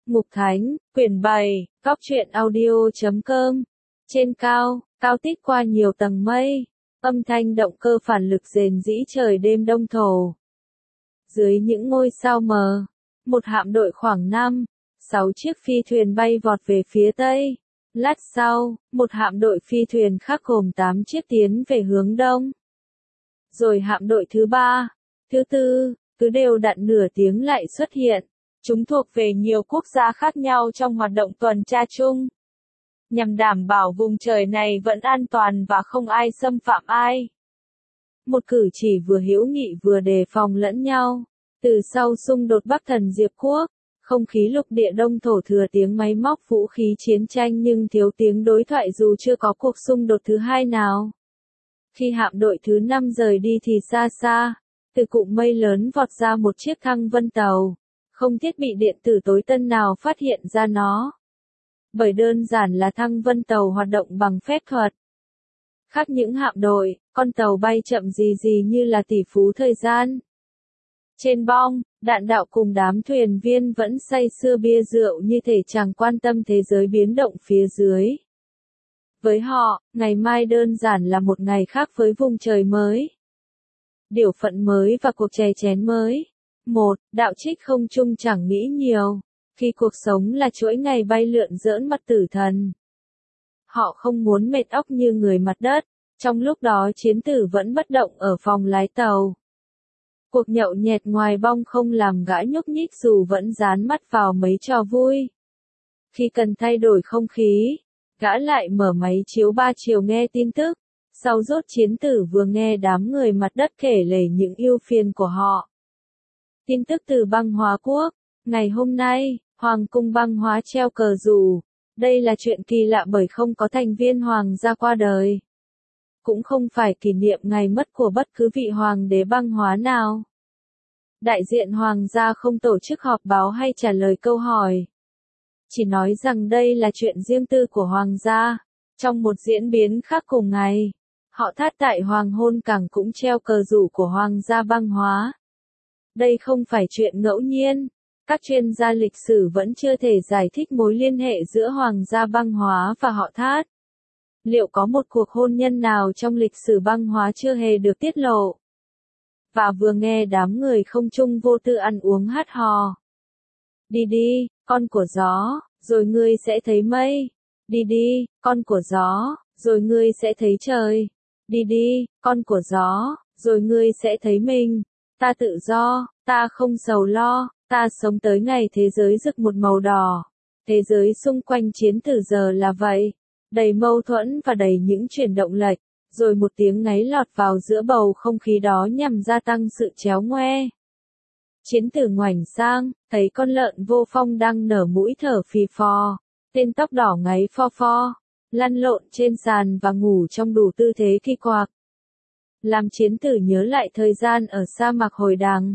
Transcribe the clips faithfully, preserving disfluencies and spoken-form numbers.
Mục Thánh, quyển bảy, góc truyện audio chấm com. Trên cao, cao tít qua nhiều tầng mây, âm thanh động cơ phản lực rền rĩ trời đêm đông thổ. Dưới những ngôi sao mờ, một hạm đội khoảng năm, sáu chiếc phi thuyền bay vọt về phía tây. Lát sau, một hạm đội phi thuyền khác gồm tám chiếc tiến về hướng đông. Rồi hạm đội thứ ba, thứ tư, cứ đều đặn nửa tiếng lại xuất hiện. Chúng thuộc về nhiều quốc gia khác nhau trong hoạt động tuần tra chung, nhằm đảm bảo vùng trời này vẫn an toàn và không ai xâm phạm ai. Một cử chỉ vừa hữu nghị vừa đề phòng lẫn nhau. Từ sau xung đột Bắc Thần Diệp Quốc, không khí lục địa đông thổ thừa tiếng máy móc vũ khí chiến tranh nhưng thiếu tiếng đối thoại dù chưa có cuộc xung đột thứ hai nào. Khi hạm đội thứ năm rời đi thì xa xa, từ cụm mây lớn vọt ra một chiếc thăng vân tàu. Không thiết bị điện tử tối tân nào phát hiện ra nó. Bởi đơn giản là thăng vân tàu hoạt động bằng phép thuật. Khác những hạm đội, con tàu bay chậm gì gì như là tỷ phú thời gian. Trên bong, đạn đạo cùng đám thuyền viên vẫn say sưa bia rượu như thể chẳng quan tâm thế giới biến động phía dưới. Với họ, ngày mai đơn giản là một ngày khác với vùng trời mới. Điều phận mới và cuộc chè chén mới. Một, đạo trích không chung chẳng nghĩ nhiều, khi cuộc sống là chuỗi ngày bay lượn giỡn mặt tử thần. Họ không muốn mệt óc như người mặt đất, trong lúc đó chiến tử vẫn bất động ở phòng lái tàu. Cuộc nhậu nhẹt ngoài bong không làm gã nhúc nhích dù vẫn dán mắt vào mấy trò vui. Khi cần thay đổi không khí, gã lại mở máy chiếu ba chiều nghe tin tức, sau rốt chiến tử vừa nghe đám người mặt đất kể lể những ưu phiền của họ. Tin tức từ Băng Hóa Quốc, ngày hôm nay, Hoàng cung Băng Hóa treo cờ rủ. Đây là chuyện kỳ lạ bởi không có thành viên hoàng gia qua đời. Cũng không phải kỷ niệm ngày mất của bất cứ vị hoàng đế Băng Hóa nào. Đại diện hoàng gia không tổ chức họp báo hay trả lời câu hỏi. Chỉ nói rằng đây là chuyện riêng tư của hoàng gia. Trong một diễn biến khác cùng ngày, họ thát tại hoàng hôn cảng cũng treo cờ rủ của hoàng gia Băng Hóa. Đây không phải chuyện ngẫu nhiên, các chuyên gia lịch sử vẫn chưa thể giải thích mối liên hệ giữa Hoàng gia Băng Hóa và họ Thát. Liệu có một cuộc hôn nhân nào trong lịch sử Băng Hóa chưa hề được tiết lộ? Và vừa nghe đám người không chung vô tư ăn uống hát hò. Đi đi, con của gió, rồi ngươi sẽ thấy mây. Đi đi, con của gió, rồi ngươi sẽ thấy trời. Đi đi, con của gió, rồi ngươi sẽ thấy mình. Ta tự do, ta không sầu lo, ta sống tới ngày thế giới rực một màu đỏ. Thế giới xung quanh chiến từ giờ là vậy, đầy mâu thuẫn và đầy những chuyển động lệch, rồi một tiếng ngáy lọt vào giữa bầu không khí đó nhằm gia tăng sự chéo ngoe. Chiến tử ngoảnh sang, thấy con lợn vô phong đang nở mũi thở phì phò, tên tóc đỏ ngáy pho pho, lăn lộn trên sàn và ngủ trong đủ tư thế kỳ quặc. Làm chiến tử nhớ lại thời gian ở sa mạc hồi đằng.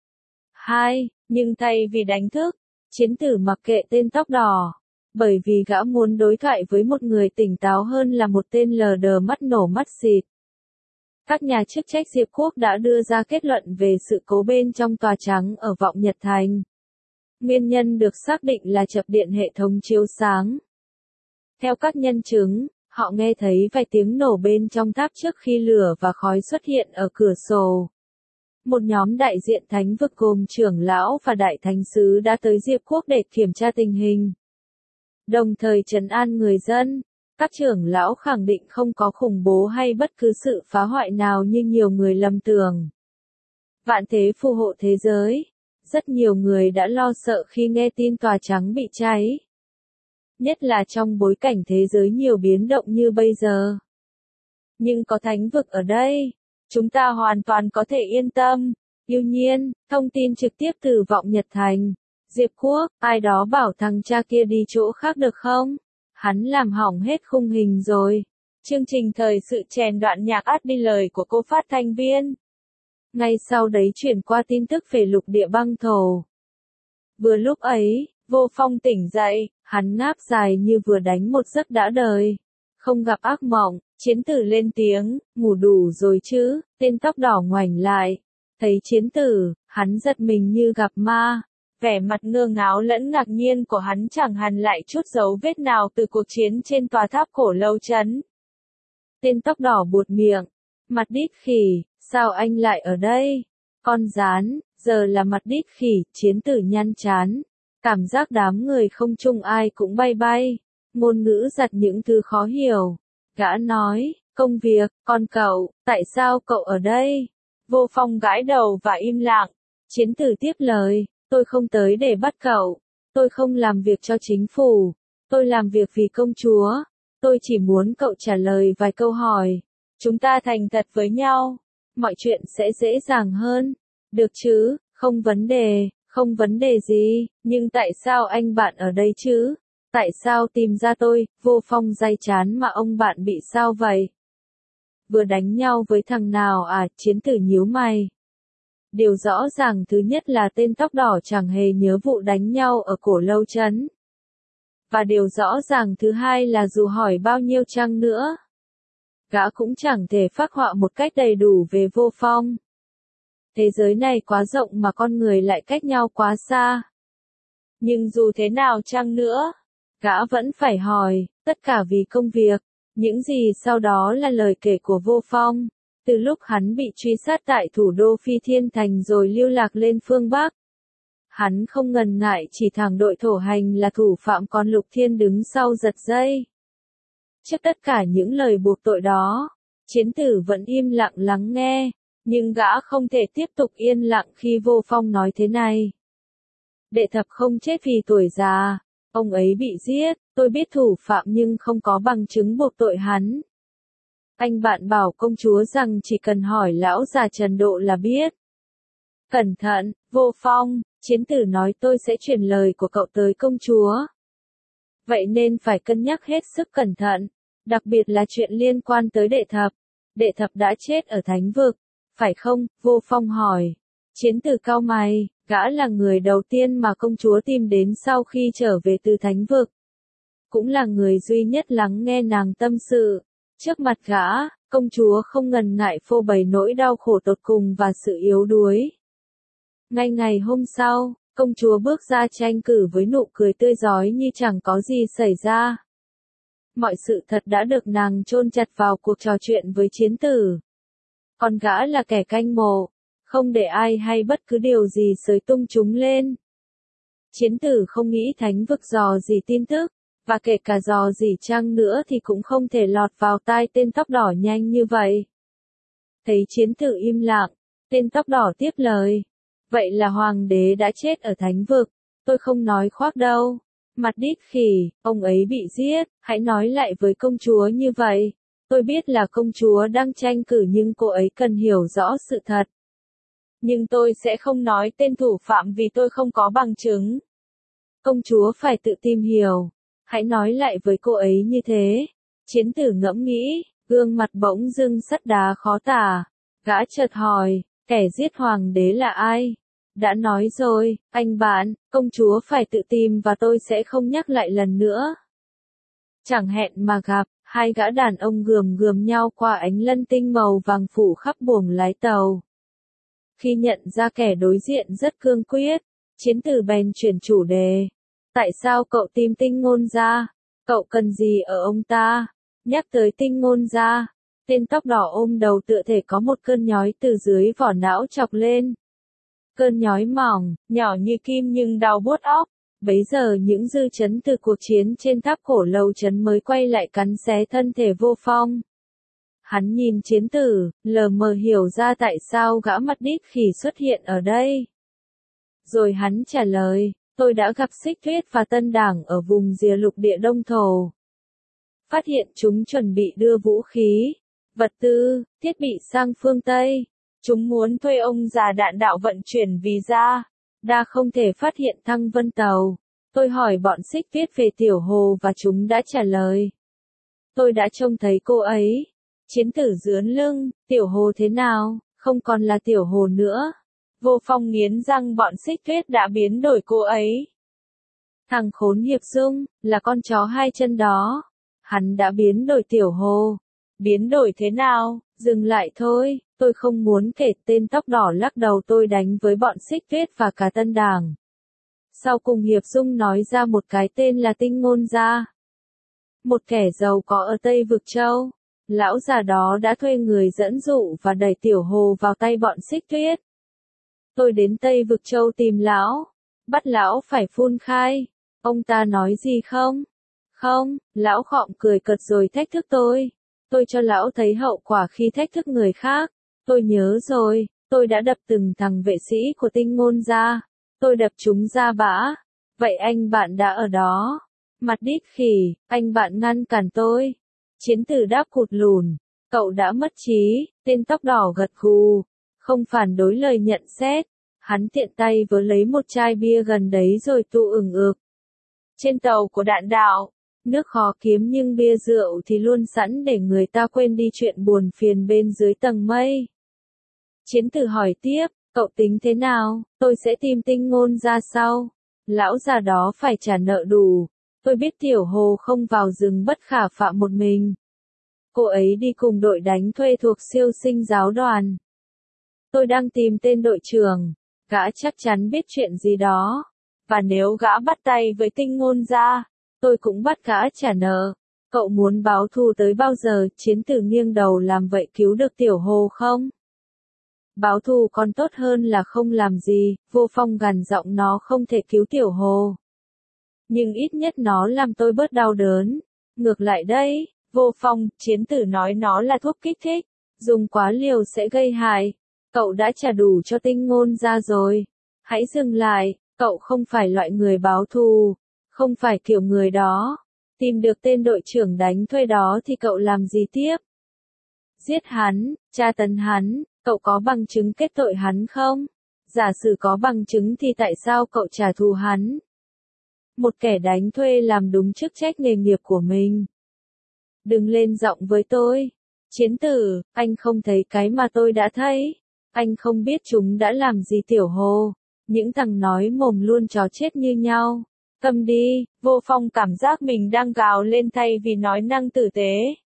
Hai, nhưng thay vì đánh thức, chiến tử mặc kệ tên tóc đỏ, bởi vì gã muốn đối thoại với một người tỉnh táo hơn là một tên lờ đờ mắt nổ mắt xịt. Các nhà chức trách Diệp Quốc đã đưa ra kết luận về sự cố bên trong Tòa Trắng ở Vọng Nhật Thành. Nguyên nhân được xác định là chập điện hệ thống chiếu sáng. Theo các nhân chứng, họ nghe thấy vài tiếng nổ bên trong tháp trước khi lửa và khói xuất hiện ở cửa sổ. Một nhóm đại diện thánh vực gồm trưởng lão và đại thánh sứ đã tới Diệp Quốc để kiểm tra tình hình. Đồng thời trấn an người dân, các trưởng lão khẳng định không có khủng bố hay bất cứ sự phá hoại nào như nhiều người lầm tưởng. Vạn thế phù hộ thế giới. Rất nhiều người đã lo sợ khi nghe tin Tòa Trắng bị cháy. Nhất là trong bối cảnh thế giới nhiều biến động như bây giờ. Nhưng có thánh vực ở đây, chúng ta hoàn toàn có thể yên tâm. Tuy nhiên, thông tin trực tiếp từ Vọng Nhật Thành, Diệp Quốc, ai đó bảo thằng cha kia đi chỗ khác được không? Hắn làm hỏng hết khung hình rồi. Chương trình thời sự chèn đoạn nhạc át đi lời của cô phát thanh viên. Ngay sau đấy chuyển qua tin tức về lục địa băng thổ. Vừa lúc ấy, Vô Phong tỉnh dậy, hắn ngáp dài như vừa đánh một giấc đã đời. Không gặp ác mộng, chiến tử lên tiếng, ngủ đủ rồi chứ, tên tóc đỏ ngoảnh lại. Thấy chiến tử, hắn giật mình như gặp ma. Vẻ mặt ngơ ngáo lẫn ngạc nhiên của hắn chẳng hằn lại chút dấu vết nào từ cuộc chiến trên tòa tháp cổ lâu trấn. Tên tóc đỏ buột miệng. Mặt đít khỉ, sao anh lại ở đây? Con gián, giờ là mặt đít khỉ, chiến tử nhăn chán. Cảm giác đám người không chung ai cũng bay bay. Ngôn ngữ giật những thứ khó hiểu. Gã nói, công việc, còn cậu, tại sao cậu ở đây? Vô Phong gãi đầu và im lặng. Chiến tử tiếp lời, tôi không tới để bắt cậu. Tôi không làm việc cho chính phủ. Tôi làm việc vì công chúa. Tôi chỉ muốn cậu trả lời vài câu hỏi. Chúng ta thành thật với nhau. Mọi chuyện sẽ dễ dàng hơn. Được chứ, không vấn đề, không vấn đề gì. Nhưng tại sao anh bạn ở đây chứ? Tại sao tìm ra tôi? Vô Phong day chán mà ông bạn bị sao vậy? Vừa đánh nhau với thằng nào à? Chiến tử nhíu mày. Điều rõ ràng thứ nhất là tên tóc đỏ chẳng hề nhớ vụ đánh nhau ở cổ lâu trấn. Và điều rõ ràng thứ hai là dù hỏi bao nhiêu chăng nữa, gã cũng chẳng thể phác họa một cách đầy đủ về Vô Phong. Thế giới này quá rộng mà con người lại cách nhau quá xa. Nhưng dù thế nào chăng nữa, gã vẫn phải hỏi, tất cả vì công việc. Những gì sau đó là lời kể của Vô Phong. Từ lúc hắn bị truy sát tại thủ đô Phi Thiên Thành rồi lưu lạc lên phương Bắc. Hắn không ngần ngại chỉ thẳng đội thổ hành là thủ phạm, còn Lục Thiên đứng sau giật dây. Trước tất cả những lời buộc tội đó, Chiến tử vẫn im lặng lắng nghe, nhưng gã không thể tiếp tục yên lặng khi Vô Phong nói thế này. Đệ thập không chết vì tuổi già, ông ấy bị giết, tôi biết thủ phạm nhưng không có bằng chứng buộc tội hắn. Anh bạn bảo công chúa rằng chỉ cần hỏi lão già Trần Độ là biết. Cẩn thận, Vô Phong, Chiến tử nói, tôi sẽ truyền lời của cậu tới công chúa. Vậy nên phải cân nhắc hết sức cẩn thận, đặc biệt là chuyện liên quan tới đệ thập. Đệ thập đã chết ở Thánh Vực, phải không? Vô Phong hỏi. Chiến tử cau mày, gã là người đầu tiên mà công chúa tìm đến sau khi trở về từ Thánh Vực. Cũng là người duy nhất lắng nghe nàng tâm sự. Trước mặt gã, công chúa không ngần ngại phô bày nỗi đau khổ tột cùng và sự yếu đuối. Ngay ngày hôm sau, công chúa bước ra tranh cử với nụ cười tươi rói như chẳng có gì xảy ra. Mọi sự thật đã được nàng chôn chặt vào cuộc trò chuyện với Chiến tử. Còn gã là kẻ canh mộ, không để ai hay bất cứ điều gì xới tung chúng lên. Chiến tử không nghĩ Thánh Vực dò gì tin tức, và kể cả dò gì chăng nữa thì cũng không thể lọt vào tai tên tóc đỏ nhanh như vậy. Thấy Chiến tử im lặng, tên tóc đỏ tiếp lời. Vậy là hoàng đế đã chết ở Thánh Vực, tôi không nói khoác đâu. Mặt đít khỉ, ông ấy bị giết, hãy nói lại với công chúa như vậy. Tôi biết là công chúa đang tranh cử nhưng cô ấy cần hiểu rõ sự thật. Nhưng tôi sẽ không nói tên thủ phạm vì tôi không có bằng chứng. Công chúa phải tự tìm hiểu. Hãy nói lại với cô ấy như thế. Chiến tử ngẫm nghĩ, gương mặt bỗng dưng sắt đá khó tả. Gã chợt hỏi, kẻ giết hoàng đế là ai? Đã nói rồi, anh bạn, công chúa phải tự tìm và tôi sẽ không nhắc lại lần nữa. Chẳng hẹn mà gặp, hai gã đàn ông gườm gườm nhau qua ánh lân tinh màu vàng phủ khắp buồng lái tàu. Khi nhận ra kẻ đối diện rất cương quyết, Chiến tử bèn chuyển chủ đề. Tại sao cậu tìm Tinh Ngôn Gia? Cậu cần gì ở ông ta? Nhắc tới Tinh Ngôn Gia, tên tóc đỏ ôm đầu tựa thể có một cơn nhói từ dưới vỏ não chọc lên. Cơn nhói mỏng, nhỏ như kim nhưng đau buốt óc. Bấy giờ những dư chấn từ cuộc chiến trên tháp cổ lâu trấn mới quay lại cắn xé thân thể Vô Phong. Hắn nhìn Chiến tử, lờ mờ hiểu ra tại sao gã mặt đít khỉ xuất hiện ở đây. Rồi hắn trả lời, tôi đã gặp Xích Tuyết và Tân Đảng ở vùng rìa lục địa Đông Thổ. Phát hiện chúng chuẩn bị đưa vũ khí, vật tư, thiết bị sang phương Tây. Chúng muốn thuê ông già đạn đạo vận chuyển visa. Đa không thể phát hiện Thăng Vân tàu. Tôi hỏi bọn Xích Tuyết về Tiểu Hồ và chúng đã trả lời. Tôi đã trông thấy cô ấy. Chiến tử dướn lưng, Tiểu Hồ thế nào, không còn là Tiểu Hồ nữa. Vô Phong nghiến răng, bọn Xích Tuyết đã biến đổi cô ấy. Thằng khốn Hiệp Dung, là con chó hai chân đó. Hắn đã biến đổi Tiểu Hồ. Biến đổi thế nào? Dừng lại thôi, tôi không muốn kể. Tên tóc đỏ lắc đầu, tôi đánh với bọn Xích Tuyết và cả Tân Đảng. Sau cùng Hiệp Dung nói ra một cái tên là Tinh Ngôn Gia. Một kẻ giàu có ở Tây Vực Châu. Lão già đó đã thuê người dẫn dụ và đẩy Tiểu Hồ vào tay bọn Xích Tuyết. Tôi đến Tây Vực Châu tìm lão. Bắt lão phải phun khai. Ông ta nói gì không? Không, lão khom cười cợt rồi thách thức tôi. Tôi cho lão thấy hậu quả khi thách thức người khác. Tôi nhớ rồi, tôi đã đập từng thằng vệ sĩ của Tinh Ngôn Gia. Tôi đập chúng ra bã. Vậy anh bạn đã ở đó. Mặt đít khỉ, anh bạn ngăn cản tôi. Chiến tử đáp cụt lùn. Cậu đã mất trí, tên tóc đỏ gật gù. Không phản đối lời nhận xét. Hắn tiện tay vớ lấy một chai bia gần đấy rồi tu ửng ực. Trên tàu của Đạn Đạo, nước khó kiếm nhưng bia rượu thì luôn sẵn để người ta quên đi chuyện buồn phiền bên dưới tầng mây. Chiến tử hỏi tiếp, cậu tính thế nào, tôi sẽ tìm Tinh Ngôn Gia sau. Lão già đó phải trả nợ đủ. Tôi biết Tiểu Hồ không vào rừng bất khả phạm một mình. Cô ấy đi cùng đội đánh thuê thuộc siêu sinh giáo đoàn. Tôi đang tìm tên đội trưởng. Gã chắc chắn biết chuyện gì đó. Và nếu gã bắt tay với Tinh Ngôn Gia, tôi cũng bắt gã trả nợ. Cậu muốn báo thù tới bao giờ? Chiến tử nghiêng đầu làm vậy cứu được Tiểu Hồ không? Báo thù còn tốt hơn là không làm gì. Vô Phong gằn giọng, nó không thể cứu Tiểu Hồ. Nhưng ít nhất nó làm tôi bớt đau đớn. Ngược lại đây, Vô Phong, Chiến tử nói nó là thuốc kích thích. Dùng quá liều sẽ gây hại. Cậu đã trả đủ cho Tinh Ngôn Gia rồi. Hãy dừng lại, cậu không phải loại người báo thù. Không phải kiểu người đó. Tìm được tên đội trưởng đánh thuê đó thì cậu làm gì tiếp? Giết hắn, tra tấn hắn, cậu có bằng chứng kết tội hắn không? Giả sử có bằng chứng thì tại sao cậu trả thù hắn? Một kẻ đánh thuê làm đúng chức trách nghề nghiệp của mình. Đừng lên giọng với tôi. Chiến tử, anh không thấy cái mà tôi đã thấy. Anh không biết chúng đã làm gì Tiểu Hồ. Những thằng nói mồm luôn chó chết như nhau. Câm đi, Vô Phong cảm giác mình đang gào lên thay vì nói năng tử tế.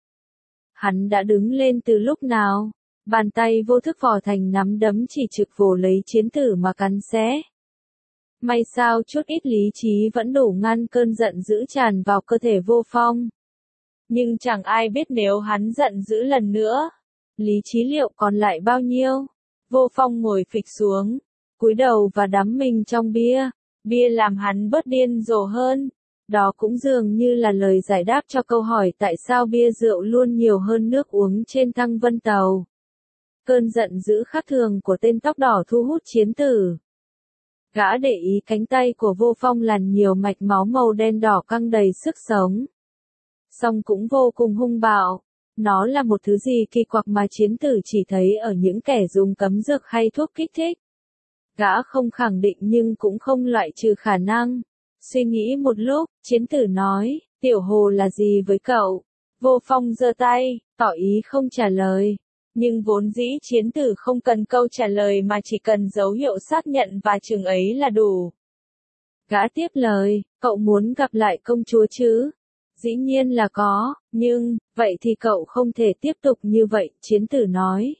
Hắn đã đứng lên từ lúc nào? Bàn tay vô thức vò thành nắm đấm chỉ trực vồ lấy Chiến tử mà cắn xé. May sao chút ít lý trí vẫn đủ ngăn cơn giận dữ tràn vào cơ thể Vô Phong. Nhưng chẳng ai biết nếu hắn giận dữ lần nữa, lý trí liệu còn lại bao nhiêu. Vô Phong ngồi phịch xuống, cúi đầu và đắm mình trong bia. Bia làm hắn bớt điên rồ hơn. Đó cũng dường như là lời giải đáp cho câu hỏi tại sao bia rượu luôn nhiều hơn nước uống trên Thăng Vân Tàu. Cơn giận dữ khác thường của tên tóc đỏ thu hút Chiến tử. Gã để ý cánh tay của Vô Phong làn nhiều mạch máu màu đen đỏ căng đầy sức sống. Song cũng vô cùng hung bạo. Nó là một thứ gì kỳ quặc mà Chiến tử chỉ thấy ở những kẻ dùng cấm dược hay thuốc kích thích. Gã không khẳng định nhưng cũng không loại trừ khả năng. Suy nghĩ một lúc, Chiến tử nói, Tiểu Hồ là gì với cậu? Vô Phong giơ tay, tỏ ý không trả lời. Nhưng vốn dĩ Chiến tử không cần câu trả lời mà chỉ cần dấu hiệu xác nhận và chừng ấy là đủ. Gã tiếp lời, cậu muốn gặp lại công chúa chứ? Dĩ nhiên là có, nhưng, vậy thì cậu không thể tiếp tục như vậy, Chiến tử nói.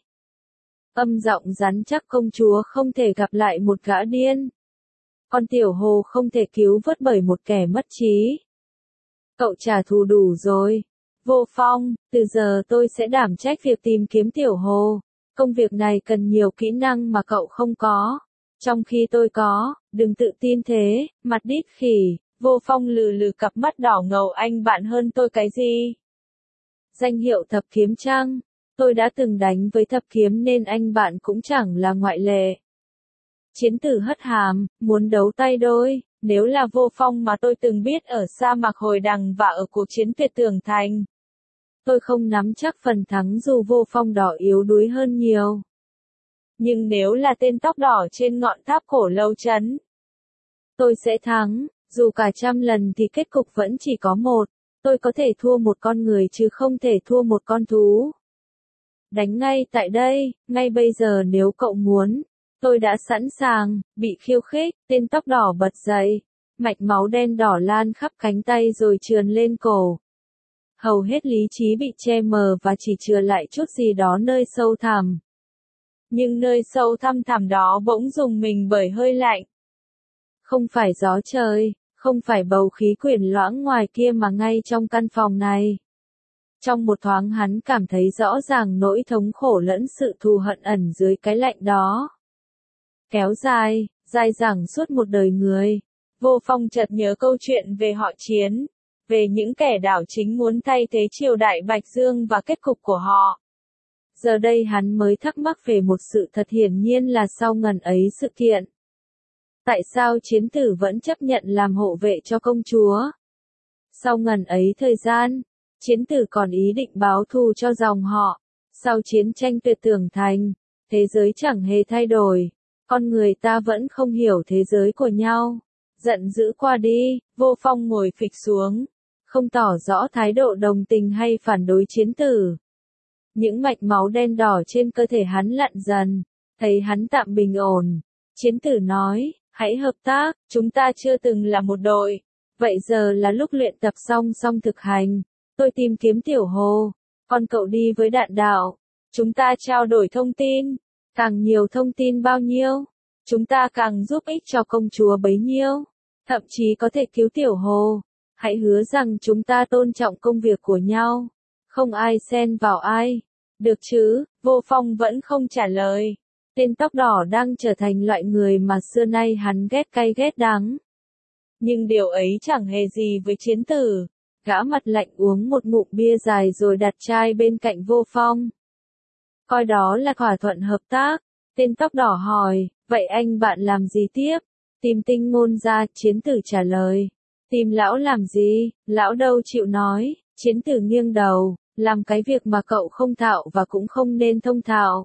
Âm giọng rắn chắc, công chúa không thể gặp lại một gã điên. Con Tiểu Hồ không thể cứu vớt bởi một kẻ mất trí. Cậu trả thù đủ rồi. Vô Phong, từ giờ tôi sẽ đảm trách việc tìm kiếm Tiểu Hồ. Công việc này cần nhiều kỹ năng mà cậu không có. Trong khi tôi có, đừng tự tin thế, mặt đít khỉ. Vô Phong lừ lừ cặp mắt đỏ ngầu, anh bạn hơn tôi cái gì? Danh hiệu thập kiếm trăng. Tôi đã từng đánh với thập kiếm nên anh bạn cũng chẳng là ngoại lệ. Chiến tử hất hàm, muốn đấu tay đôi. Nếu là Vô Phong mà tôi từng biết ở sa mạc Hồi Đằng và ở cuộc chiến tuyệt tường thành, tôi không nắm chắc phần thắng dù Vô Phong đỏ yếu đuối hơn nhiều. Nhưng nếu là tên tóc đỏ trên ngọn tháp cổ Lâu Trấn, tôi sẽ thắng. Dù cả trăm lần thì kết cục vẫn chỉ có một. Tôi có thể thua một con người chứ không thể thua một con thú. Đánh ngay tại đây, ngay bây giờ nếu cậu muốn. Tôi đã sẵn sàng. Bị khiêu khích, tên tóc đỏ bật dậy. Mạch máu đen đỏ lan khắp cánh tay rồi trườn lên cổ. Hầu hết lý trí bị che mờ và chỉ chừa lại chút gì đó nơi sâu thẳm. Nhưng nơi sâu thăm thẳm đó bỗng rùng mình bởi hơi lạnh. Không phải gió trời, không phải bầu khí quyển loãng ngoài kia mà ngay trong căn phòng này. Trong một thoáng hắn cảm thấy rõ ràng nỗi thống khổ lẫn sự thù hận ẩn dưới cái lạnh đó. Kéo dài, dài dẳng suốt một đời người. Vô Phong chợt nhớ câu chuyện về họ Chiến, về những kẻ đảo chính muốn thay thế triều đại Bạch Dương và kết cục của họ. Giờ đây hắn mới thắc mắc về một sự thật hiển nhiên là sau ngần ấy sự kiện. Tại sao Chiến tử vẫn chấp nhận làm hộ vệ cho công chúa? Sau ngần ấy thời gian, Chiến tử còn ý định báo thù cho dòng họ. Sau chiến tranh tuyệt tưởng thành, thế giới chẳng hề thay đổi, con người ta vẫn không hiểu thế giới của nhau. Giận dữ qua đi, Vô Phong ngồi phịch xuống, không tỏ rõ thái độ đồng tình hay phản đối Chiến tử. Những mạch máu đen đỏ trên cơ thể hắn lặn dần, thấy hắn tạm bình ổn. Chiến tử nói, hãy hợp tác, chúng ta chưa từng là một đội. Vậy giờ là lúc luyện tập song song thực hành. Tôi tìm kiếm Tiểu Hồ, còn cậu đi với Đạn Đạo. Chúng ta trao đổi thông tin, càng nhiều thông tin bao nhiêu, chúng ta càng giúp ích cho công chúa bấy nhiêu. Thậm chí có thể cứu Tiểu Hồ. Hãy hứa rằng chúng ta tôn trọng công việc của nhau, không ai xen vào ai. Được chứ? Vô Phong vẫn không trả lời. Tên tóc đỏ đang trở thành loại người mà xưa nay hắn ghét cay ghét đắng. Nhưng điều ấy chẳng hề gì với Chiến tử. Gã mặt lạnh uống một ngụm bia dài rồi đặt chai bên cạnh Vô Phong. Coi đó là thỏa thuận hợp tác. Tên tóc đỏ hỏi, vậy anh bạn làm gì tiếp? Tìm Tinh Ngôn ra, Chiến tử trả lời. Tìm lão làm gì? Lão đâu chịu nói. Chiến tử nghiêng đầu, làm cái việc mà cậu không thạo và cũng không nên thông thạo.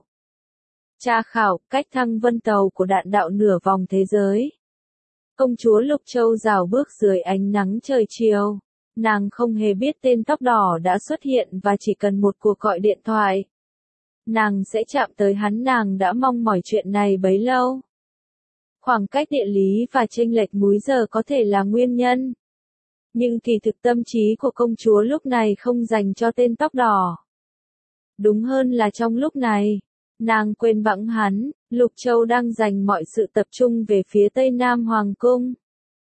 Tra khảo cách thăng vân tàu của Đạn Đạo nửa vòng thế giới. Công chúa Lục Châu rào bước dưới ánh nắng trời chiều. Nàng không hề biết tên tóc đỏ đã xuất hiện và chỉ cần một cuộc gọi điện thoại, nàng sẽ chạm tới hắn. Nàng đã mong mỏi chuyện này bấy lâu. Khoảng cách địa lý và chênh lệch múi giờ có thể là nguyên nhân. Nhưng kỳ thực tâm trí của công chúa lúc này không dành cho tên tóc đỏ. Đúng hơn là trong lúc này, nàng quên bẵng hắn. Lục Châu đang dành mọi sự tập trung về phía tây nam hoàng cung.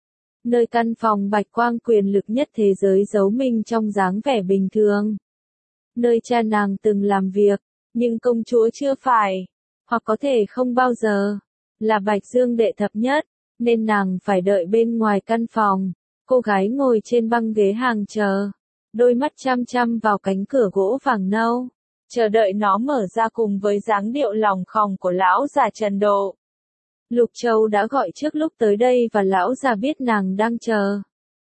Nơi căn phòng bạch quang quyền lực nhất thế giới giấu mình trong dáng vẻ bình thường. Nơi cha nàng từng làm việc, nhưng công chúa chưa phải, hoặc có thể không bao giờ, là Bạch Dương đệ thập nhất, nên nàng phải đợi bên ngoài căn phòng. Cô gái ngồi trên băng ghế hàng chờ, đôi mắt chăm chăm vào cánh cửa gỗ vàng nâu, chờ đợi nó mở ra cùng với dáng điệu lòng khòng của lão già Trần Độ. Lục Châu đã gọi trước lúc tới đây và lão già biết nàng đang chờ.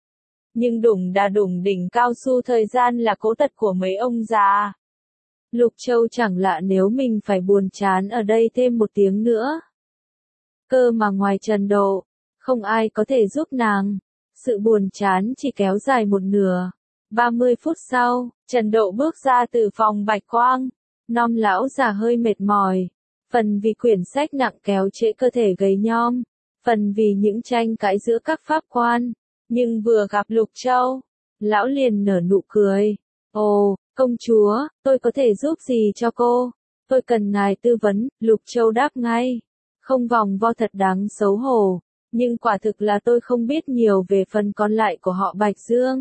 Nhưng đủng đà đủng đỉnh cao su thời gian là cố tật của mấy ông già. Lục Châu chẳng lạ nếu mình phải buồn chán ở đây thêm một tiếng nữa. Cơ mà ngoài Trần Độ, không ai có thể giúp nàng. Sự buồn chán chỉ kéo dài một nửa. ba mươi phút sau, Trần Độ bước ra từ phòng bạch quang. Nom lão già hơi mệt mỏi. Phần vì quyển sách nặng kéo trễ cơ thể gầy nhom. Phần vì những tranh cãi giữa các pháp quan. Nhưng vừa gặp Lục Châu, lão liền nở nụ cười. Ồ, công chúa, tôi có thể giúp gì cho cô? Tôi cần ngài tư vấn, Lục Châu đáp ngay. Không vòng vo thật đáng xấu hổ. Nhưng quả thực là tôi không biết nhiều về phần còn lại của họ Bạch Dương.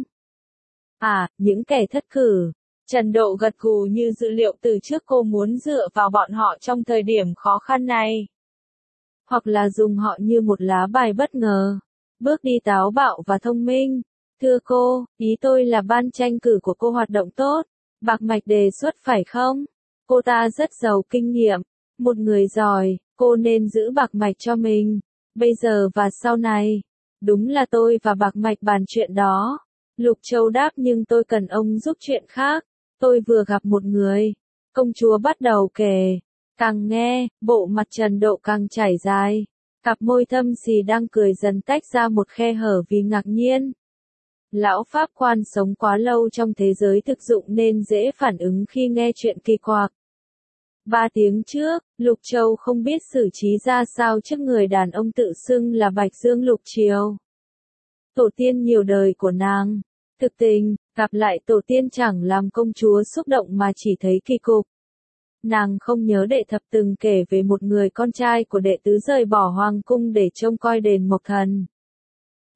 À, những kẻ thất cử. Trần Độ gật gù như dự liệu từ trước cô muốn dựa vào bọn họ trong thời điểm khó khăn này. Hoặc là dùng họ như một lá bài bất ngờ. Bước đi táo bạo và thông minh. Thưa cô, ý tôi là ban tranh cử của cô hoạt động tốt. Bạc Mạch đề xuất phải không? Cô ta rất giàu kinh nghiệm. Một người giỏi, cô nên giữ Bạc Mạch cho mình. Bây giờ và sau này. Đúng là tôi và Bạc Mạch bàn chuyện đó. Lục Châu đáp nhưng tôi cần ông giúp chuyện khác. Tôi vừa gặp một người. Công chúa bắt đầu kể. Càng nghe, bộ mặt Trần Độ càng chảy dài. Cặp môi thâm xì đang cười dần tách ra một khe hở vì ngạc nhiên. Lão pháp quan sống quá lâu trong thế giới thực dụng nên dễ phản ứng khi nghe chuyện kỳ quặc. Ba tiếng trước, Lục Châu không biết xử trí ra sao trước người đàn ông tự xưng là Bạch Dương Lục Triều. Tổ tiên nhiều đời của nàng. Thực tình, gặp lại tổ tiên chẳng làm công chúa xúc động mà chỉ thấy kỳ cục. Nàng không nhớ đệ thập từng kể về một người con trai của đệ tứ rời bỏ hoàng cung để trông coi đền Mộc Thần.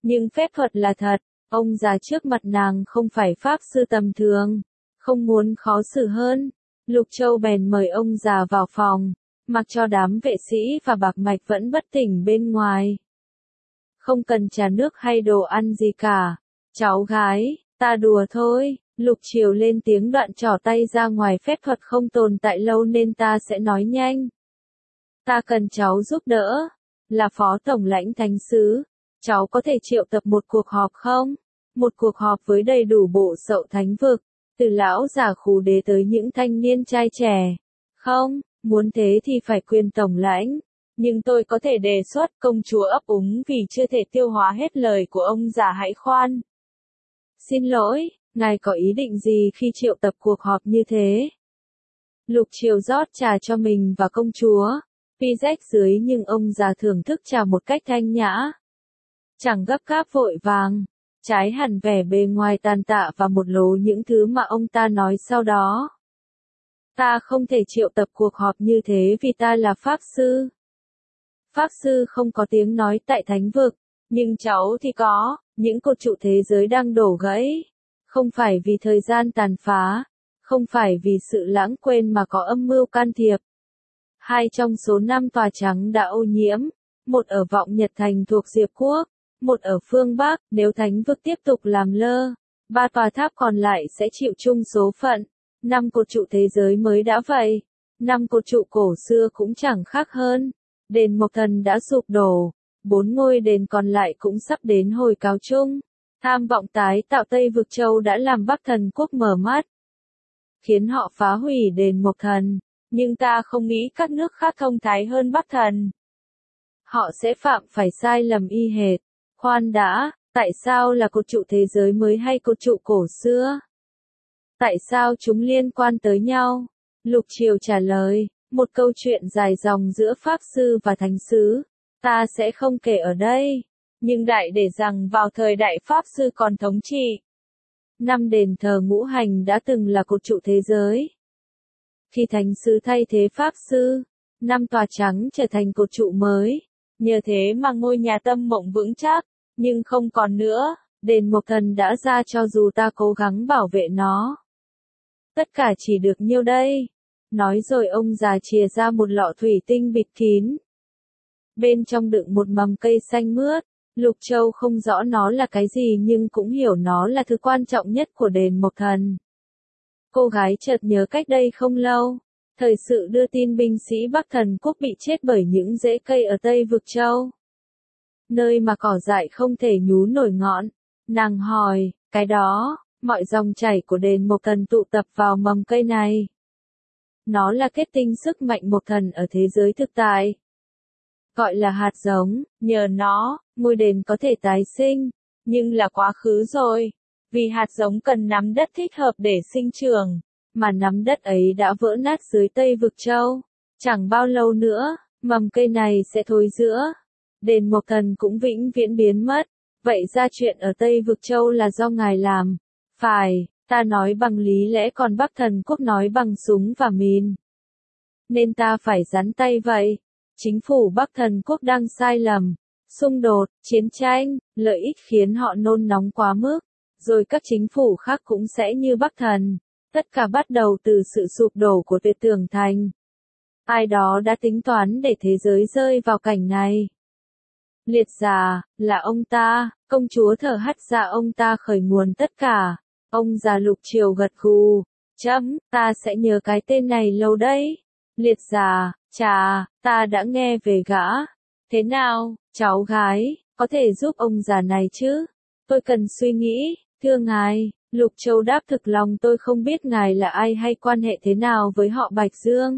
Nhưng phép thuật là thật, ông già trước mặt nàng không phải pháp sư tầm thường. Không muốn khó xử hơn, Lục Châu bèn mời ông già vào phòng, mặc cho đám vệ sĩ và bạc mạch vẫn bất tỉnh bên ngoài. Không cần trà nước hay đồ ăn gì cả. Cháu gái, ta đùa thôi. Lục Triều lên tiếng đoạn trỏ tay ra ngoài, phép thuật không tồn tại lâu nên ta sẽ nói nhanh. Ta cần cháu giúp đỡ. Là phó tổng lãnh thánh sứ. Cháu có thể triệu tập một cuộc họp không? Một cuộc họp với đầy đủ bộ sậu thánh vực. Từ lão già khù đế tới những thanh niên trai trẻ. Không, muốn thế thì phải quyền tổng lãnh. Nhưng tôi có thể đề xuất. Công chúa ấp úng vì chưa thể tiêu hóa hết lời của ông già. Hãy khoan. Xin lỗi, ngài có ý định gì khi triệu tập cuộc họp như thế? Lục Triều rót trà cho mình và công chúa. Pi rách dưới nhưng ông già thưởng thức trà một cách thanh nhã. Chẳng gấp gáp vội vàng. Trái hẳn vẻ bề ngoài tàn tạ và một lố những thứ mà ông ta nói sau đó. Ta không thể triệu tập cuộc họp như thế vì ta là pháp sư. Pháp sư không có tiếng nói tại thánh vực, nhưng cháu thì có, những cột trụ thế giới đang đổ gãy. Không phải vì thời gian tàn phá, không phải vì sự lãng quên mà có âm mưu can thiệp. Hai trong số năm tòa trắng đã ô nhiễm, một ở Vọng Nhật Thành thuộc Diệp Quốc, một ở phương Bắc. Nếu thánh vực tiếp tục làm lơ, ba tòa tháp còn lại sẽ chịu chung số phận. Năm cột trụ thế giới mới đã vậy, năm cột trụ cổ xưa cũng chẳng khác hơn. Đền Mộc Thần đã sụp đổ, bốn ngôi đền còn lại cũng sắp đến hồi cáo chung. Tham vọng tái tạo Tây Vực Châu đã làm Bắc Thần Quốc mở mắt, khiến họ phá hủy đền Mộc Thần. Nhưng ta không nghĩ các nước khác thông thái hơn Bắc Thần. Họ sẽ phạm phải sai lầm y hệt. Khoan đã, tại sao là cột trụ thế giới mới hay cột trụ cổ xưa? Tại sao chúng liên quan tới nhau? Lục Triều trả lời, một câu chuyện dài dòng giữa pháp sư và thánh sứ. Ta sẽ không kể ở đây. Nhưng đại để rằng vào thời đại pháp sư còn thống trị, năm đền thờ ngũ hành đã từng là cột trụ thế giới. Khi thánh sứ thay thế pháp sư, năm tòa trắng trở thành cột trụ mới. Nhờ thế mà ngôi nhà Tâm Mộng vững chắc, nhưng không còn nữa. Đền Mộc Thần đã ra cho dù ta cố gắng bảo vệ nó. Tất cả chỉ được nhiêu đây. Nói rồi ông già chìa ra một lọ thủy tinh bịt kín. Bên trong đựng một mầm cây xanh mướt. Lục Châu không rõ nó là cái gì nhưng cũng hiểu nó là thứ quan trọng nhất của đền Mộc Thần. Cô gái chợt nhớ cách đây không lâu, thời sự đưa tin binh sĩ Bắc Thần Quốc bị chết bởi những rễ cây ở Tây Vực Châu. Nơi mà cỏ dại không thể nhú nổi ngọn. Nàng hỏi, cái đó, mọi dòng chảy của đền Mộc Thần tụ tập vào mầm cây này. Nó là kết tinh sức mạnh Mộc Thần ở thế giới thực tại. Gọi là hạt giống, nhờ nó, ngôi đền có thể tái sinh, nhưng là quá khứ rồi. Vì hạt giống cần nắm đất thích hợp để sinh trưởng, mà nắm đất ấy đã vỡ nát dưới Tây Vực Châu. Chẳng bao lâu nữa, mầm cây này sẽ thối rữa. Đền Mộc Thần cũng vĩnh viễn biến mất. Vậy ra chuyện ở Tây Vực Châu là do ngài làm. Phải, ta nói bằng lý lẽ còn Bắc Thần Quốc nói bằng súng và mìn. Nên ta phải rắn tay vậy. Chính phủ Bắc Thần Quốc đang sai lầm. Xung đột, chiến tranh, lợi ích khiến họ nôn nóng quá mức. Rồi các chính phủ khác cũng sẽ như Bắc Thần. Tất cả bắt đầu từ sự sụp đổ của Tuyệt Tưởng Thành. Ai đó đã tính toán để thế giới rơi vào cảnh này. Liệt già, là ông ta, công chúa thở hắt ra ông ta khởi nguồn tất cả. Ông già Lục Triều gật gù. Chấm, ta sẽ nhớ cái tên này lâu đấy. Liệt già, chà, ta đã nghe về gã. Thế nào, cháu gái, có thể giúp ông già này chứ? Tôi cần suy nghĩ, thưa ngài. Lục Châu đáp, thực lòng tôi không biết ngài là ai hay quan hệ thế nào với họ Bạch Dương.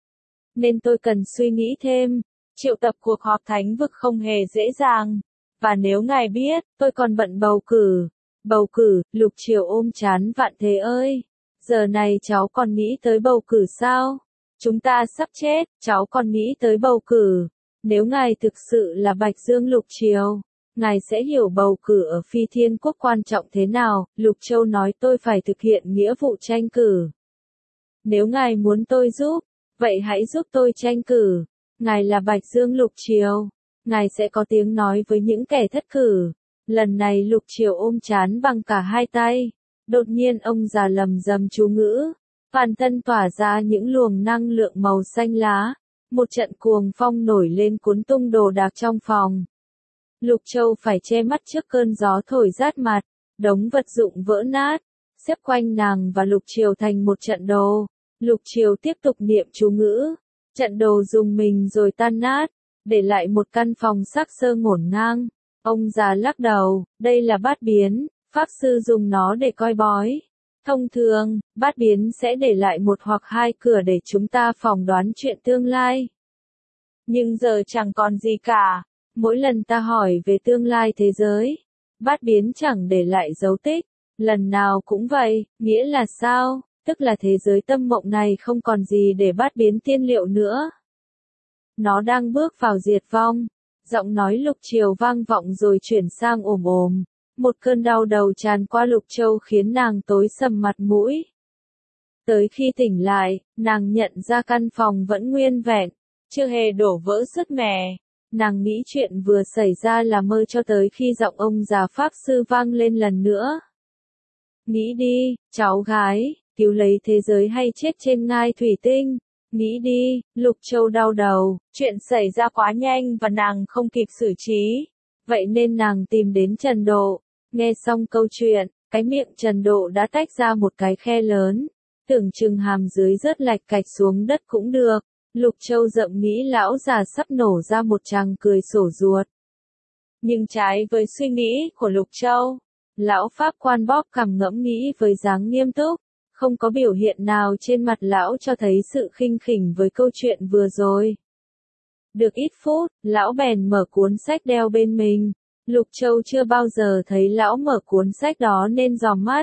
Nên tôi cần suy nghĩ thêm. Triệu tập cuộc họp thánh vực không hề dễ dàng. Và nếu ngài biết, tôi còn bận bầu cử. Bầu cử, Lục Triều ôm chán, vạn thế ơi. Giờ này cháu còn nghĩ tới bầu cử sao? Chúng ta sắp chết, cháu còn nghĩ tới bầu cử. Nếu ngài thực sự là Bạch Dương Lục Triều, ngài sẽ hiểu bầu cử ở Phi Thiên Quốc quan trọng thế nào. Lục Châu nói, tôi phải thực hiện nghĩa vụ tranh cử. Nếu ngài muốn tôi giúp, vậy hãy giúp tôi tranh cử. Ngài là Bạch Dương Lục Triều, ngài sẽ có tiếng nói với những kẻ thất cử. Lần này Lục Triều ôm trán bằng cả hai tay. Đột nhiên ông già lầm rầm chú ngữ. Toàn thân tỏa ra những luồng năng lượng màu xanh lá. Một trận cuồng phong nổi lên cuốn tung đồ đạc trong phòng. Lục Châu phải che mắt trước cơn gió thổi rát mặt. Đống vật dụng vỡ nát. Xếp quanh nàng và Lục Triều thành một trận đồ. Lục Triều tiếp tục niệm chú ngữ. Trận đồ dùng mình rồi tan nát. Để lại một căn phòng sắc sơ ngổn ngang. Ông già lắc đầu, đây là bát biến, pháp sư dùng nó để coi bói. Thông thường, bát biến sẽ để lại một hoặc hai cửa để chúng ta phỏng đoán chuyện tương lai. Nhưng giờ chẳng còn gì cả. Mỗi lần ta hỏi về tương lai thế giới, bát biến chẳng để lại dấu tích. Lần nào cũng vậy, nghĩa là sao? Tức là thế giới tâm mộng này không còn gì để bát biến tiên liệu nữa. Nó đang bước vào diệt vong. Giọng nói Lục Triều vang vọng rồi chuyển sang ồm ồm. Một cơn đau đầu tràn qua Lục Châu khiến nàng tối sầm mặt mũi. Tới khi tỉnh lại, nàng nhận ra căn phòng vẫn nguyên vẹn, chưa hề đổ vỡ sứt mẻ. Nàng nghĩ chuyện vừa xảy ra là mơ cho tới khi giọng ông già pháp sư vang lên lần nữa. Nghĩ đi, cháu gái, cứu lấy thế giới hay chết trên ngai thủy tinh. Nghĩ đi, Lục Châu đau đầu, chuyện xảy ra quá nhanh và nàng không kịp xử trí. Vậy nên nàng tìm đến Trần Độ. Nghe xong câu chuyện, cái miệng Trần Độ đã tách ra một cái khe lớn. Tưởng chừng hàm dưới rớt lạch cạch xuống đất cũng được. Lục Châu rậm nghĩ lão già sắp nổ ra một tràng cười sổ ruột. Nhưng trái với suy nghĩ của Lục Châu, lão pháp quan bóp cằm ngẫm nghĩ với dáng nghiêm túc. Không có biểu hiện nào trên mặt lão cho thấy sự khinh khỉnh với câu chuyện vừa rồi. Được ít phút, lão bèn mở cuốn sách đeo bên mình. Lục Châu chưa bao giờ thấy lão mở cuốn sách đó nên dòm mắt.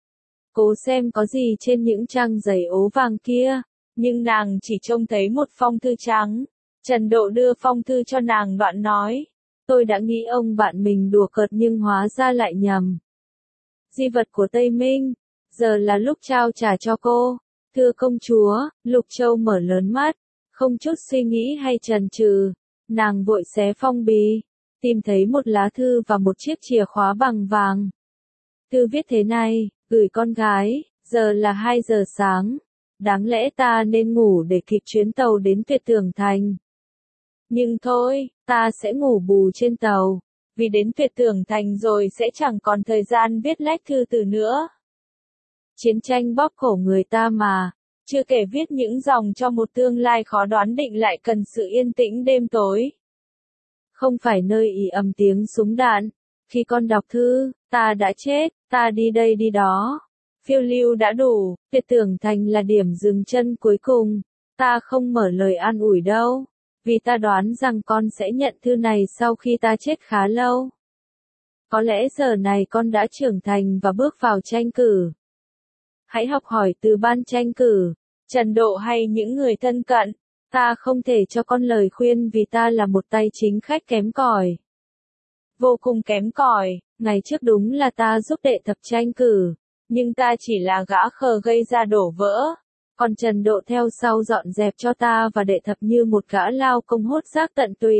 Cố xem có gì trên những trang giấy ố vàng kia, nhưng nàng chỉ trông thấy một phong thư trắng. Trần Độ đưa phong thư cho nàng đoạn nói. Tôi đã nghĩ ông bạn mình đùa cợt nhưng hóa ra lại nhầm. Di vật của Tây Minh. Giờ là lúc trao trả cho cô. Thưa công chúa, Lục Châu mở lớn mắt, không chút suy nghĩ hay chần chừ, nàng vội xé phong bì, tìm thấy một lá thư và một chiếc chìa khóa bằng vàng. Thư viết thế này, gửi con gái, giờ là hai giờ sáng, đáng lẽ ta nên ngủ để kịp chuyến tàu đến Tuyệt Tưởng Thành. Nhưng thôi, ta sẽ ngủ bù trên tàu, vì đến Tuyệt Tưởng Thành rồi sẽ chẳng còn thời gian viết lách thư từ nữa. Chiến tranh bóp cổ người ta mà, chưa kể viết những dòng cho một tương lai khó đoán định lại cần sự yên tĩnh đêm tối. Không phải nơi ì ầm tiếng súng đạn. Khi con đọc thư, ta đã chết, ta đi đây đi đó. Phiêu lưu đã đủ, Tuyệt Tưởng Thành là điểm dừng chân cuối cùng. Ta không mở lời an ủi đâu, vì ta đoán rằng con sẽ nhận thư này sau khi ta chết khá lâu. Có lẽ giờ này con đã trưởng thành và bước vào tranh cử. Hãy học hỏi từ ban tranh cử, Trần Độ hay những người thân cận. Ta không thể cho con lời khuyên vì ta là một tay chính khách kém cỏi. Vô cùng kém cỏi, ngày trước đúng là ta giúp đệ thập tranh cử, nhưng ta chỉ là gã khờ gây ra đổ vỡ. Còn Trần Độ theo sau dọn dẹp cho ta và đệ thập như một gã lao công hốt rác tận tụy.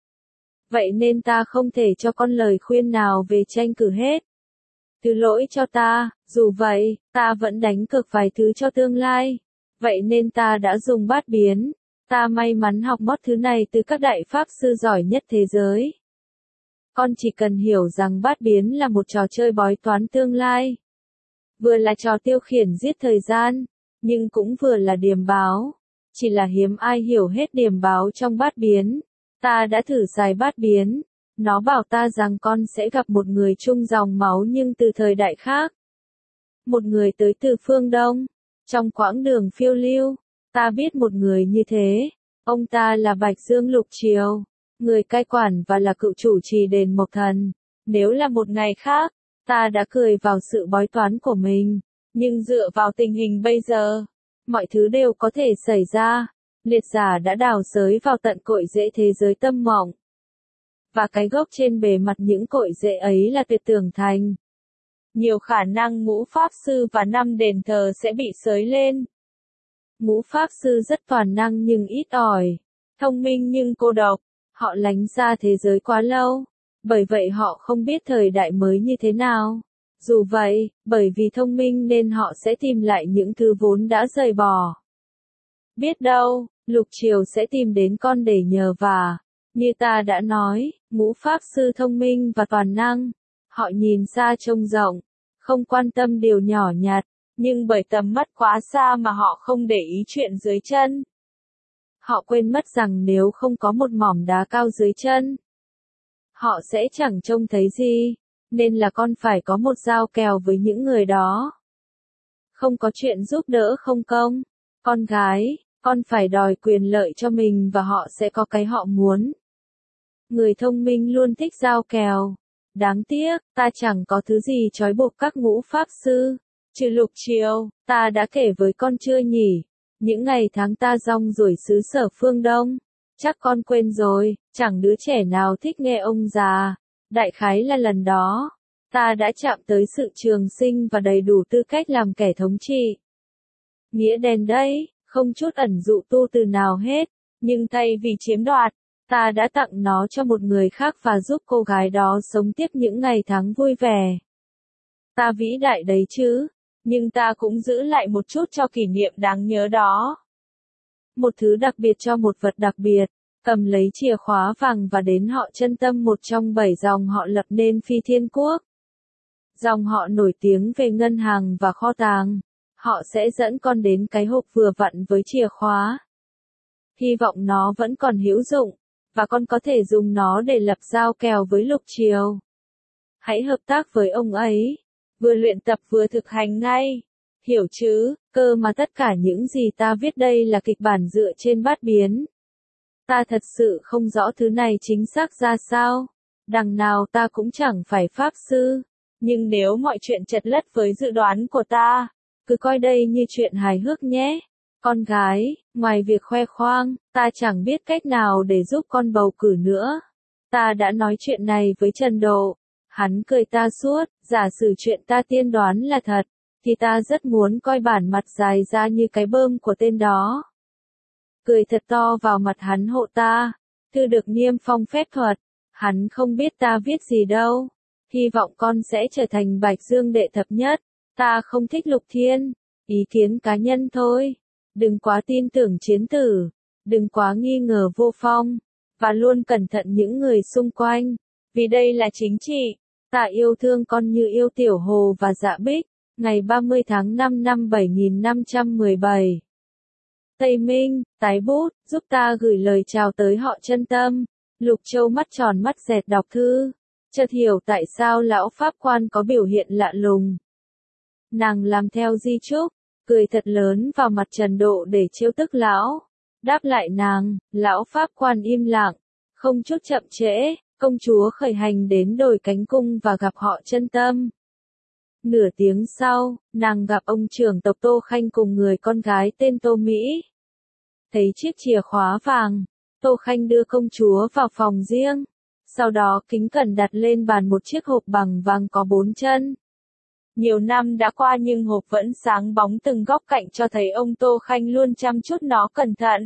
Vậy nên ta không thể cho con lời khuyên nào về tranh cử hết. Thứ lỗi cho ta, dù vậy, ta vẫn đánh cược vài thứ cho tương lai. Vậy nên ta đã dùng bát biến. Ta may mắn học mót thứ này từ các đại pháp sư giỏi nhất thế giới. Con chỉ cần hiểu rằng bát biến là một trò chơi bói toán tương lai. Vừa là trò tiêu khiển giết thời gian, nhưng cũng vừa là điềm báo. Chỉ là hiếm ai hiểu hết điềm báo trong bát biến. Ta đã thử giải bát biến. Nó bảo ta rằng con sẽ gặp một người chung dòng máu nhưng từ thời đại khác. Một người tới từ phương Đông. Trong quãng đường phiêu lưu, ta biết một người như thế. Ông ta là Bạch Dương Lục Triều, người cai quản và là cựu chủ trì đền Mộc Thần. Nếu là một ngày khác, ta đã cười vào sự bói toán của mình. Nhưng dựa vào tình hình bây giờ, mọi thứ đều có thể xảy ra. Liệt giả đã đào xới vào tận cội rễ thế giới tâm mộng. Và cái gốc trên bề mặt những cội rễ ấy là Tuyệt Tưởng Thành. Nhiều khả năng ngũ pháp sư và năm đền thờ sẽ bị xới lên. Ngũ pháp sư rất toàn năng nhưng ít ỏi, thông minh nhưng cô độc. Họ lánh xa thế giới quá lâu, Bởi vậy họ không biết thời đại mới như thế nào. Dù vậy, bởi vì thông minh nên họ sẽ tìm lại những thứ vốn đã rời bỏ. Biết đâu, Lục Triều sẽ tìm đến con để nhờ vả. Như ta đã nói, ngũ pháp sư thông minh và toàn năng. Họ nhìn xa trông rộng, không quan tâm điều nhỏ nhặt, nhưng bởi tầm mắt quá xa mà họ không để ý chuyện dưới chân. Họ quên mất rằng nếu không có một mỏm đá cao dưới chân, họ sẽ chẳng trông thấy gì, nên là con phải có một giao kèo với những người đó. Không có chuyện giúp đỡ không công. Con gái, con phải đòi quyền lợi cho mình và họ sẽ có cái họ muốn. Người thông minh luôn thích giao kèo. Đáng tiếc, ta chẳng có thứ gì trói buộc các ngũ pháp sư. Trừ Lục Triều, ta đã kể với con chưa nhỉ? Những ngày tháng ta rong ruổi xứ sở phương Đông. Chắc con quên rồi, chẳng đứa trẻ nào thích nghe ông già. Đại khái là lần đó, ta đã chạm tới sự trường sinh và đầy đủ tư cách làm kẻ thống trị. Nghĩa đen đấy, không chút ẩn dụ tu từ nào hết, nhưng thay vì chiếm đoạt, ta đã tặng nó cho một người khác và giúp cô gái đó sống tiếp những ngày tháng vui vẻ. Ta vĩ đại đấy chứ, nhưng ta cũng giữ lại một chút cho kỷ niệm đáng nhớ đó. Một thứ đặc biệt cho một vật đặc biệt, cầm lấy chìa khóa vàng và đến họ chân tâm, một trong bảy dòng họ lập nên Phi Thiên Quốc. Dòng họ nổi tiếng về ngân hàng và kho tàng. Họ sẽ dẫn con đến cái hộp vừa vặn với chìa khóa. Hy vọng nó vẫn còn hữu dụng, và con có thể dùng nó để lập giao kèo với Lục Triều. Hãy hợp tác với ông ấy, vừa luyện tập vừa thực hành ngay. Hiểu chứ, cơ mà tất cả những gì ta viết đây là kịch bản dựa trên bát biến. Ta thật sự không rõ thứ này chính xác ra sao. Đằng nào ta cũng chẳng phải pháp sư. Nhưng nếu mọi chuyện chật lất với dự đoán của ta, cứ coi đây như chuyện hài hước nhé. Con gái, ngoài việc khoe khoang, ta chẳng biết cách nào để giúp con bầu cử nữa. Ta đã nói chuyện này với Trần Độ. Hắn cười ta suốt, giả sử chuyện ta tiên đoán là thật, thì ta rất muốn coi bản mặt dài ra như cái bơm của tên đó. Cười thật to vào mặt hắn hộ ta. Thư được niêm phong phép thuật. Hắn không biết ta viết gì đâu. Hy vọng con sẽ trở thành Bạch Dương đệ thập nhất. Ta không thích Lục Thiên. Ý kiến cá nhân thôi. Đừng quá tin tưởng chiến tử. Đừng quá nghi ngờ Vô Phong. Và luôn cẩn thận những người xung quanh. Vì đây là chính trị. Ta yêu thương con như yêu Tiểu Hồ và Dạ Bích. Ngày ba mươi tháng năm năm bảy nghìn năm trăm mười bảy. Tây Minh, tái bút, giúp ta gửi lời chào tới họ chân tâm. Lục Châu mắt tròn mắt dẹt đọc thư. Chợt hiểu tại sao lão pháp quan có biểu hiện lạ lùng. Nàng làm theo di chúc, cười thật lớn vào mặt Trần Độ để trêu tức lão. Đáp lại nàng, lão pháp quan im lặng, không chút chậm trễ, công chúa khởi hành đến đồi cánh cung và gặp họ chân tâm. Nửa tiếng sau, nàng gặp ông trưởng tộc Tô Khanh cùng người con gái tên Tô Mỹ. Thấy chiếc chìa khóa vàng, Tô Khanh đưa công chúa vào phòng riêng. Sau đó kính cẩn đặt lên bàn một chiếc hộp bằng vàng có bốn chân. Nhiều năm đã qua nhưng hộp vẫn sáng bóng từng góc cạnh, cho thấy ông Tô Khanh luôn chăm chút nó cẩn thận.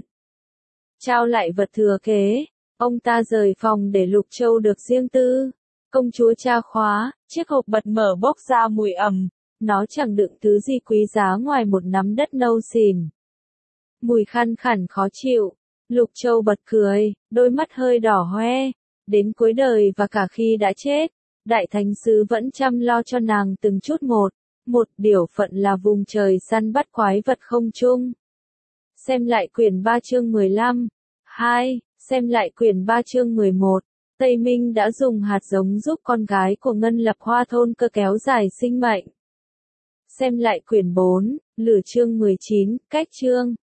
Trao lại vật thừa kế, ông ta rời phòng để Lục Châu được riêng tư. Công chúa tra khóa, chiếc hộp bật mở bốc ra mùi ẩm. Nó chẳng đựng thứ gì quý giá ngoài một nắm đất nâu xỉn. Mùi khăn khẳn khó chịu. Lục Châu bật cười, đôi mắt hơi đỏ hoe. Đến cuối đời và cả khi đã chết, Đại Thánh Sứ vẫn chăm lo cho nàng từng chút một. Một điều phận là vùng trời săn bắt quái vật không chung. Xem lại quyển ba chương mười lăm. hai. Xem lại quyển ba chương mười một. Tây Minh đã dùng hạt giống giúp con gái của Ngân Lập Hoa thôn cơ kéo dài sinh mệnh. Xem lại quyển bốn. Lửa chương mười chín. Cách chương.